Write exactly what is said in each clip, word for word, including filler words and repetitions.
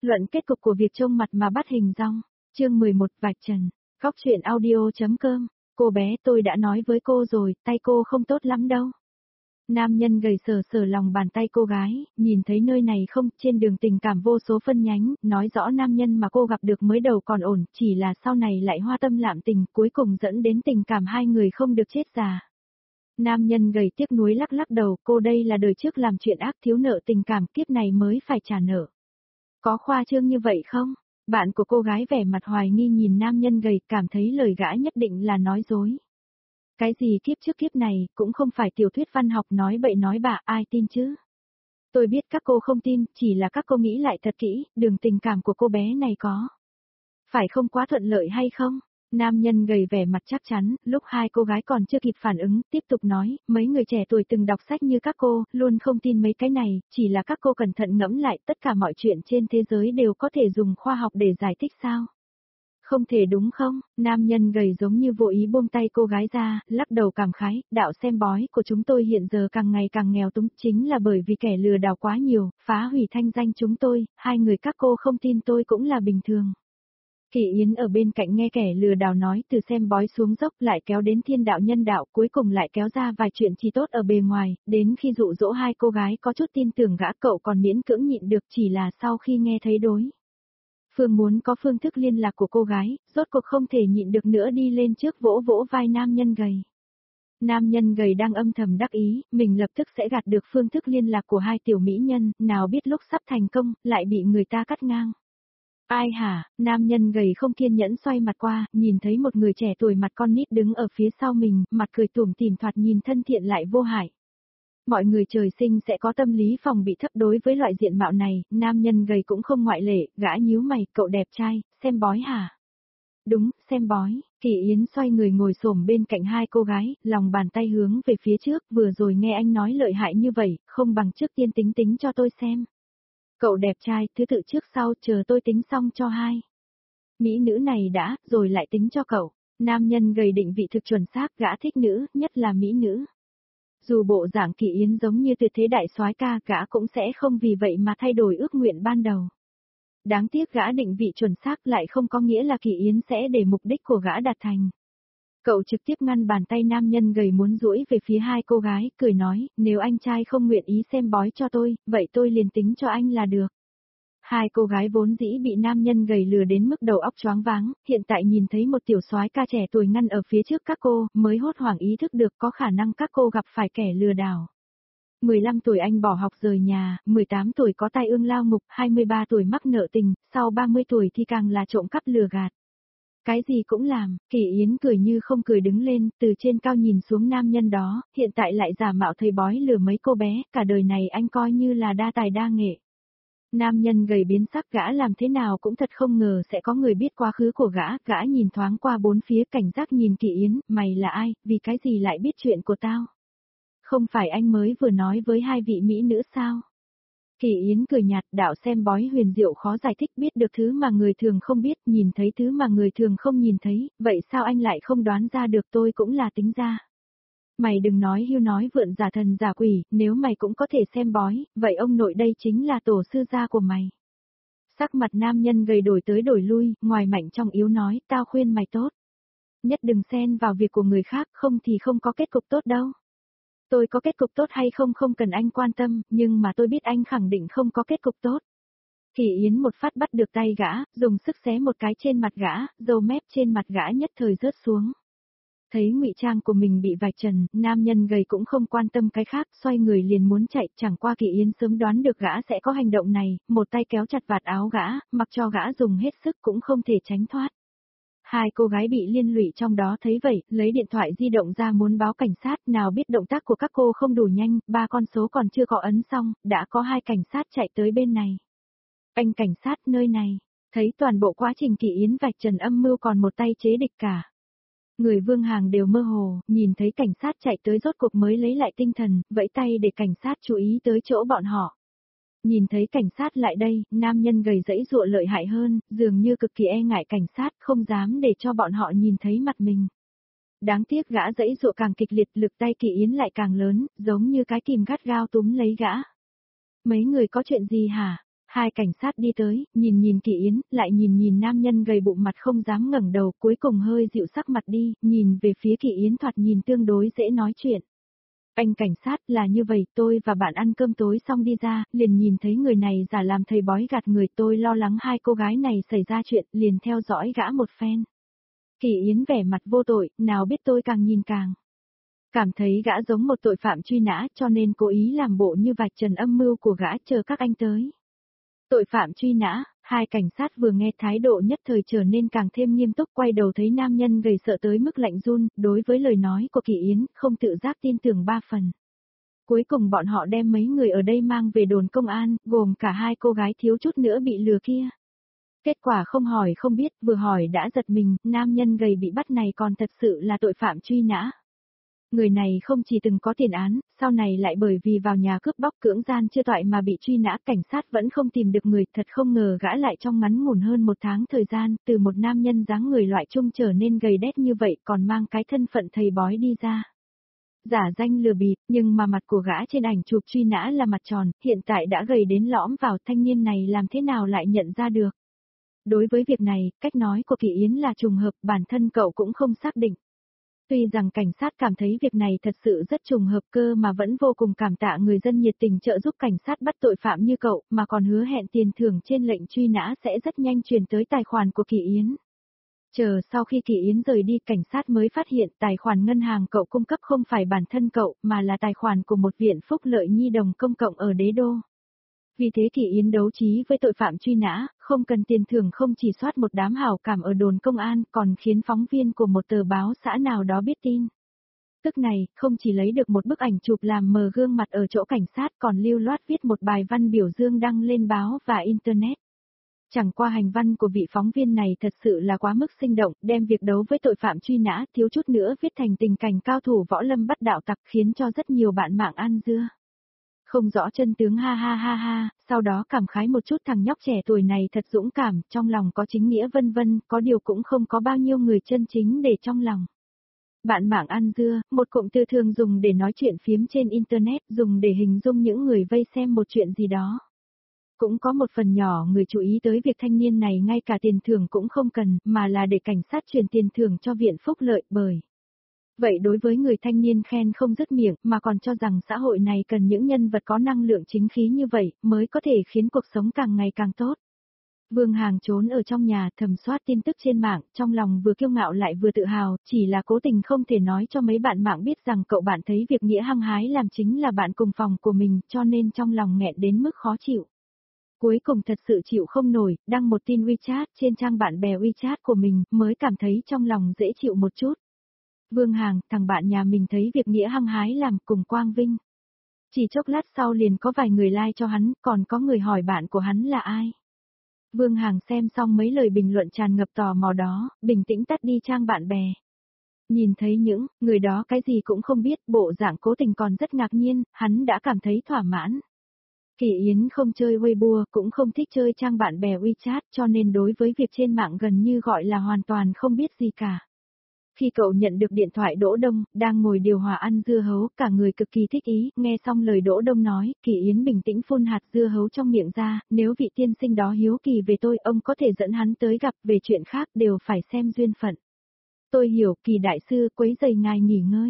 Luận kết cục của việc trông mặt mà bắt hình dong. Chương mười một vạch trần. Góc truyện audio.com. Cô bé, tôi đã nói với cô rồi, tay cô không tốt lắm đâu. Nam nhân gầy sờ sờ lòng bàn tay cô gái, nhìn thấy nơi này không, trên đường tình cảm vô số phân nhánh, nói rõ nam nhân mà cô gặp được mới đầu còn ổn, chỉ là sau này lại hoa tâm lạm tình, cuối cùng dẫn đến tình cảm hai người không được chết già. Nam nhân gầy tiếc nuối lắc lắc đầu, cô đây là đời trước làm chuyện ác thiếu nợ tình cảm, kiếp này mới phải trả nợ. Có khoa trương như vậy không? Bạn của cô gái vẻ mặt hoài nghi nhìn nam nhân gầy, cảm thấy lời gã nhất định là nói dối. Cái gì kiếp trước kiếp này, cũng không phải tiểu thuyết văn học nói bậy nói bạ, ai tin chứ? Tôi biết các cô không tin, chỉ là các cô nghĩ lại thật kỹ, đường tình cảm của cô bé này có phải không quá thuận lợi hay không? Nam nhân gầy vẻ mặt chắc chắn, lúc hai cô gái còn chưa kịp phản ứng, tiếp tục nói, mấy người trẻ tuổi từng đọc sách như các cô, luôn không tin mấy cái này, chỉ là các cô cẩn thận ngẫm lại, tất cả mọi chuyện trên thế giới đều có thể dùng khoa học để giải thích sao? Không thể đúng không? Nam nhân gầy giống như vô ý buông tay cô gái ra, lắc đầu cảm khái, đạo xem bói của chúng tôi hiện giờ càng ngày càng nghèo túng, chính là bởi vì kẻ lừa đảo quá nhiều, phá hủy thanh danh chúng tôi, hai người các cô không tin tôi cũng là bình thường. Kỳ Yến ở bên cạnh nghe kẻ lừa đảo nói từ xem bói xuống dốc lại kéo đến thiên đạo nhân đạo, cuối cùng lại kéo ra vài chuyện chỉ tốt ở bề ngoài, đến khi dụ dỗ hai cô gái có chút tin tưởng gã cậu còn miễn cưỡng nhịn được, chỉ là sau khi nghe thấy đối phương muốn có phương thức liên lạc của cô gái, rốt cuộc không thể nhịn được nữa đi lên trước vỗ vỗ vai nam nhân gầy. Nam nhân gầy đang âm thầm đắc ý, mình lập tức sẽ gạt được phương thức liên lạc của hai tiểu mỹ nhân, nào biết lúc sắp thành công, lại bị người ta cắt ngang. Ai hả, nam nhân gầy không kiên nhẫn xoay mặt qua, nhìn thấy một người trẻ tuổi mặt con nít đứng ở phía sau mình, mặt cười tủm tỉm thoạt nhìn thân thiện lại vô hại. Mọi người trời sinh sẽ có tâm lý phòng bị thấp đối với loại diện mạo này, nam nhân gầy cũng không ngoại lệ, gã nhíu mày, cậu đẹp trai, xem bói hả? Đúng, xem bói. Kỳ Yến xoay người ngồi xổm bên cạnh hai cô gái, lòng bàn tay hướng về phía trước, vừa rồi nghe anh nói lợi hại như vậy, không bằng trước tiên tính tính cho tôi xem. Cậu đẹp trai, thứ tự trước sau, chờ tôi tính xong cho hai. Mỹ nữ này đã, rồi lại tính cho cậu. Nam nhân gầy định vị thực chuẩn xác, gã thích nữ, nhất là mỹ nữ. Dù bộ dạng Kỳ Yến giống như tuyệt thế đại soái ca, gã cũng sẽ không vì vậy mà thay đổi ước nguyện ban đầu. Đáng tiếc gã định vị chuẩn xác lại không có nghĩa là Kỳ Yến sẽ để mục đích của gã đạt thành. Cậu trực tiếp ngăn bàn tay nam nhân gầy muốn duỗi về phía hai cô gái, cười nói, nếu anh trai không nguyện ý xem bói cho tôi, vậy tôi liền tính cho anh là được. Hai cô gái vốn dĩ bị nam nhân gầy lừa đến mức đầu óc choáng váng, hiện tại nhìn thấy một tiểu soái ca trẻ tuổi ngăn ở phía trước các cô, mới hốt hoảng ý thức được có khả năng các cô gặp phải kẻ lừa đảo. mười lăm tuổi anh bỏ học rời nhà, mười tám tuổi có tai ương lao ngục, hai mươi ba tuổi mắc nợ tình, sau ba mươi tuổi thì càng là trộm cắp lừa gạt. Cái gì cũng làm, Kỳ Yến cười như không cười đứng lên, từ trên cao nhìn xuống nam nhân đó, hiện tại lại giả mạo thầy bói lừa mấy cô bé, cả đời này anh coi như là đa tài đa nghệ. Nam nhân gầy biến sắc, gã làm thế nào cũng thật không ngờ sẽ có người biết quá khứ của gã, gã nhìn thoáng qua bốn phía cảnh giác nhìn Kỳ Yến, mày là ai, vì cái gì lại biết chuyện của tao? Không phải anh mới vừa nói với hai vị mỹ nữ sao? Kỳ Yến cười nhạt, đạo xem bói huyền diệu khó giải thích, biết được thứ mà người thường không biết, nhìn thấy thứ mà người thường không nhìn thấy, vậy sao anh lại không đoán ra được, tôi cũng là tính ra. Mày đừng nói hưu nói vượn giả thần giả quỷ, nếu mày cũng có thể xem bói, vậy ông nội đây chính là tổ sư gia của mày. Sắc mặt nam nhân gầy đổi tới đổi lui, ngoài mạnh trong yếu nói, tao khuyên mày tốt. Nhất đừng xen vào việc của người khác, không thì không có kết cục tốt đâu. Tôi có kết cục tốt hay không không cần anh quan tâm, nhưng mà tôi biết anh khẳng định không có kết cục tốt. Kỳ Yến một phát bắt được tay gã, dùng sức xé một cái trên mặt gã, râu mép trên mặt gã nhất thời rớt xuống. Thấy ngụy trang của mình bị vạch trần, nam nhân gầy cũng không quan tâm cái khác, xoay người liền muốn chạy, chẳng qua Kỳ Yến sớm đoán được gã sẽ có hành động này, một tay kéo chặt vạt áo gã, mặc cho gã dùng hết sức cũng không thể tránh thoát. Hai cô gái bị liên lụy trong đó thấy vậy, lấy điện thoại di động ra muốn báo cảnh sát, nào biết động tác của các cô không đủ nhanh, ba con số còn chưa có ấn xong, đã có hai cảnh sát chạy tới bên này. Anh cảnh sát nơi này, thấy toàn bộ quá trình Kỳ Yến vạch trần âm mưu còn một tay chế địch cả. Người Vương Hàng đều mơ hồ, nhìn thấy cảnh sát chạy tới rốt cuộc mới lấy lại tinh thần, vẫy tay để cảnh sát chú ý tới chỗ bọn họ. Nhìn thấy cảnh sát lại đây, nam nhân gầy dãy dụa lợi hại hơn, dường như cực kỳ e ngại cảnh sát, không dám để cho bọn họ nhìn thấy mặt mình. Đáng tiếc gã dãy dụa càng kịch liệt, lực tay Kỳ Yến lại càng lớn, giống như cái kìm gắt gao túm lấy gã. Mấy người có chuyện gì hả? Hai cảnh sát đi tới, nhìn nhìn Kỳ Yến, lại nhìn nhìn nam nhân gầy bụng mặt không dám ngẩng đầu, cuối cùng hơi dịu sắc mặt đi, nhìn về phía Kỳ Yến thoạt nhìn tương đối dễ nói chuyện. Anh cảnh sát, là như vậy, tôi và bạn ăn cơm tối xong đi ra, liền nhìn thấy người này giả làm thầy bói gạt người, tôi lo lắng hai cô gái này xảy ra chuyện, liền theo dõi gã một phen. Kỳ Yến vẻ mặt vô tội, nào biết tôi càng nhìn càng cảm thấy gã giống một tội phạm truy nã, cho nên cố ý làm bộ như vạch trần âm mưu của gã, chờ các anh tới. Tội phạm truy nã, hai cảnh sát vừa nghe thái độ nhất thời trở nên càng thêm nghiêm túc, quay đầu thấy nam nhân gầy sợ tới mức lạnh run, đối với lời nói của Kỳ Yến, không tự giác tin tưởng ba phần. Cuối cùng bọn họ đem mấy người ở đây mang về đồn công an, gồm cả hai cô gái thiếu chút nữa bị lừa kia. Kết quả không hỏi không biết, vừa hỏi đã giật mình, nam nhân gầy bị bắt này còn thật sự là tội phạm truy nã. Người này không chỉ từng có tiền án, sau này lại bởi vì vào nhà cướp bóc cưỡng gian chưa toại mà bị truy nã, cảnh sát vẫn không tìm được người, thật không ngờ gã lại trong ngắn ngủn hơn một tháng thời gian, từ một nam nhân dáng người loại trung trở nên gầy đét như vậy, còn mang cái thân phận thầy bói đi ra. Giả danh lừa bịp, nhưng mà mặt của gã trên ảnh chụp truy nã là mặt tròn, hiện tại đã gầy đến lõm vào, thanh niên này làm thế nào lại nhận ra được. Đối với việc này, cách nói của Kỳ Yến là trùng hợp, bản thân cậu cũng không xác định. Tuy rằng cảnh sát cảm thấy việc này thật sự rất trùng hợp cơ mà vẫn vô cùng cảm tạ người dân nhiệt tình trợ giúp cảnh sát bắt tội phạm như cậu, mà còn hứa hẹn tiền thưởng trên lệnh truy nã sẽ rất nhanh chuyển tới tài khoản của Kỳ Yến. Chờ sau khi Kỳ Yến rời đi, cảnh sát mới phát hiện tài khoản ngân hàng cậu cung cấp không phải bản thân cậu, mà là tài khoản của một viện phúc lợi nhi đồng công cộng ở Đế Đô. Vì thế Kỳ Yến đấu trí với tội phạm truy nã, không cần tiền thưởng, không chỉ soát một đám hảo cảm ở đồn công an, còn khiến phóng viên của một tờ báo xã nào đó biết tin. Tức này, không chỉ lấy được một bức ảnh chụp làm mờ gương mặt ở chỗ cảnh sát, còn lưu loát viết một bài văn biểu dương đăng lên báo và Internet. Chẳng qua hành văn của vị phóng viên này thật sự là quá mức sinh động, đem việc đấu với tội phạm truy nã thiếu chút nữa viết thành tình cảnh cao thủ võ lâm bắt đạo tặc, khiến cho rất nhiều bạn mạng ăn dưa. Không rõ chân tướng, ha ha ha ha, sau đó cảm khái một chút, thằng nhóc trẻ tuổi này thật dũng cảm, trong lòng có chính nghĩa vân vân, có điều cũng không có bao nhiêu người chân chính để trong lòng. Bạn mạng ăn dưa, một cụm từ thường dùng để nói chuyện phiếm trên Internet, dùng để hình dung những người vây xem một chuyện gì đó. Cũng có một phần nhỏ người chú ý tới việc thanh niên này ngay cả tiền thưởng cũng không cần, mà là để cảnh sát chuyển tiền thưởng cho viện phúc lợi, bởi vậy đối với người thanh niên khen không dứt miệng, mà còn cho rằng xã hội này cần những nhân vật có năng lượng chính khí như vậy, mới có thể khiến cuộc sống càng ngày càng tốt. Vương Hàng trốn ở trong nhà thầm soát tin tức trên mạng, trong lòng vừa kiêu ngạo lại vừa tự hào, chỉ là cố tình không thể nói cho mấy bạn mạng biết rằng cậu bạn thấy việc Nghĩa hăng hái làm chính là bạn cùng phòng của mình, cho nên trong lòng nghẹn đến mức khó chịu. Cuối cùng thật sự chịu không nổi, đăng một tin WeChat trên trang bạn bè WeChat của mình, mới cảm thấy trong lòng dễ chịu một chút. Vương Hàng, thằng bạn nhà mình thấy việc Nghĩa hăng hái làm cùng Quang Vinh. Chỉ chốc lát sau liền có vài người like cho hắn, còn có người hỏi bạn của hắn là ai. Vương Hàng xem xong mấy lời bình luận tràn ngập tò mò đó, bình tĩnh tắt đi trang bạn bè. Nhìn thấy những người đó cái gì cũng không biết, bộ dạng cố tình còn rất ngạc nhiên, hắn đã cảm thấy thỏa mãn. Kỳ Yến không chơi Weibo, cũng không thích chơi trang bạn bè WeChat, cho nên đối với việc trên mạng gần như gọi là hoàn toàn không biết gì cả. Khi cậu nhận được điện thoại Đỗ Đông, đang ngồi điều hòa ăn dưa hấu, cả người cực kỳ thích ý, nghe xong lời Đỗ Đông nói, Kỳ Yến bình tĩnh phun hạt dưa hấu trong miệng ra, nếu vị tiên sinh đó hiếu kỳ về tôi, ông có thể dẫn hắn tới gặp, về chuyện khác đều phải xem duyên phận. Tôi hiểu, Kỳ đại sư, quấy rầy ngài nghỉ ngơi.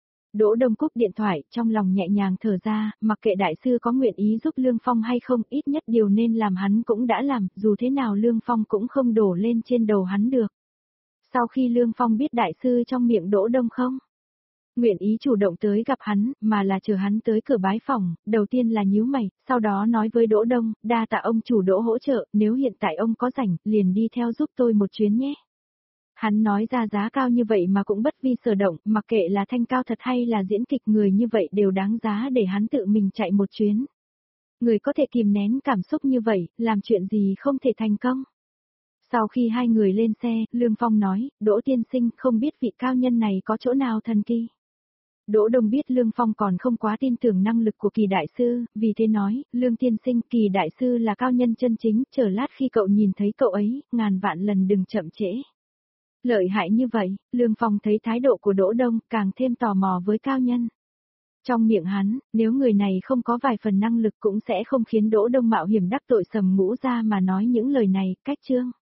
Đỗ Đông cúp điện thoại, trong lòng nhẹ nhàng thở ra, mặc kệ đại sư có nguyện ý giúp Lương Phong hay không, ít nhất điều nên làm hắn cũng đã làm, dù thế nào Lương Phong cũng không đổ lên trên đầu hắn được. Sau khi Lương Phong biết đại sư trong miệng Đỗ Đông không nguyện ý chủ động tới gặp hắn, mà là chờ hắn tới cửa bái phòng, đầu tiên là nhíu mày, sau đó nói với Đỗ Đông, đa tạ ông chủ Đỗ hỗ trợ, nếu hiện tại ông có rảnh, liền đi theo giúp tôi một chuyến nhé. Hắn nói ra giá cao như vậy mà cũng bất vi sở động, mặc kệ là thanh cao thật hay là diễn kịch, người như vậy đều đáng giá để hắn tự mình chạy một chuyến. Người có thể kìm nén cảm xúc như vậy, làm chuyện gì không thể thành công. Sau khi hai người lên xe, Lương Phong nói, Đỗ tiên sinh, không biết vị cao nhân này có chỗ nào thần kỳ. Đỗ Đông biết Lương Phong còn không quá tin tưởng năng lực của Kỳ đại sư, vì thế nói, Lương tiên sinh, Kỳ đại sư là cao nhân chân chính, chờ lát khi cậu nhìn thấy cậu ấy, ngàn vạn lần đừng chậm trễ. Lợi hại như vậy, Lương Phong thấy thái độ của Đỗ Đông càng thêm tò mò với cao nhân. Trong miệng hắn, nếu người này không có vài phần năng lực cũng sẽ không khiến Đỗ Đông mạo hiểm đắc tội Sầm Ngũ Gia mà nói những lời này, cách Trương